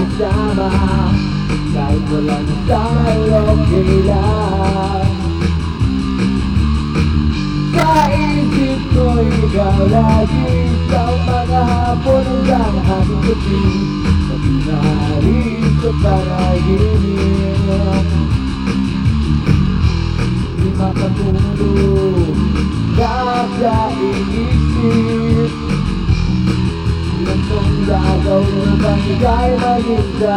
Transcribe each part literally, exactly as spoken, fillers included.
magkasama. Kahit wala na tayo, okay lang. Sa isip ko'y ikaw lagi, sa mga hapon hanggang aking gabi. Pati narin sa panaginip, di makatulog kakaisip. Ilan kong gagawin upang ika'y maging sa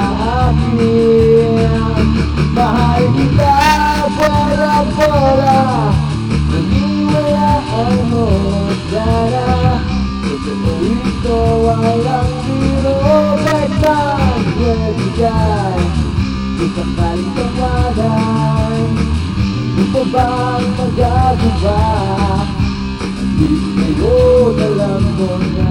akin. Mahal kita, pora-pora, naniwalaan mo sana. Totoo ito, walang biro, kahit nagwedikay isang kalintawanan. Ano pa bang magagawa? Di ngayon alam mo na.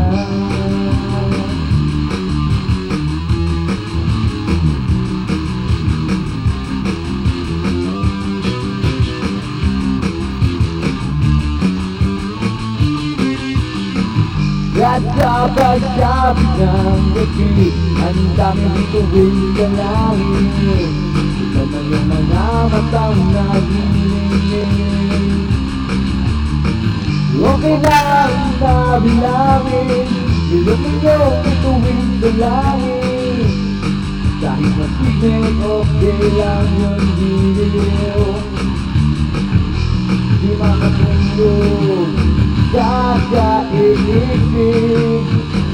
At kapag sabi ng gabi, ang dami bituin sa langit. Ikaw na yung mga matang naglilingin. Okay lang sabi namin, ilong yung bituin sa langit. Kahit masigit, okay lang yun dito. Di makatulog kakaisip.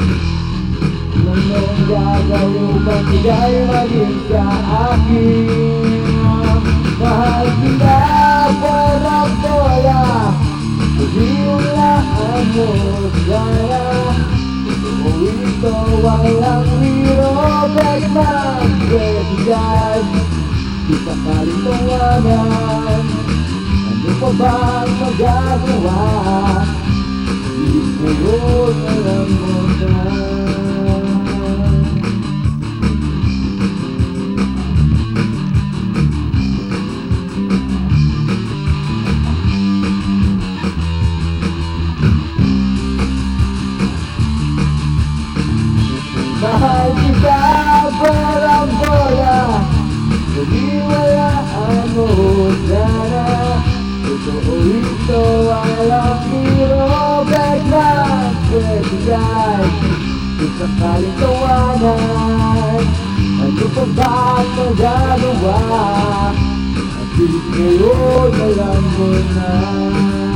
Anong gagawin upang ika'y maging sa akin? Mahal kita, pora-pora, paghiwalaan mo sana. Totoo ito, walang biro, kahit magwedikay isang kalintawanan. Ano pa bang magagawa? Ngayon alam mo na. Mahal kita, parang-bola, paghiwalaan mo sana. Totoo ito, walang biro, kahit magwedikay isang kalintawanan. Ano pa ba ang magagawa? At ngayon alam mo na.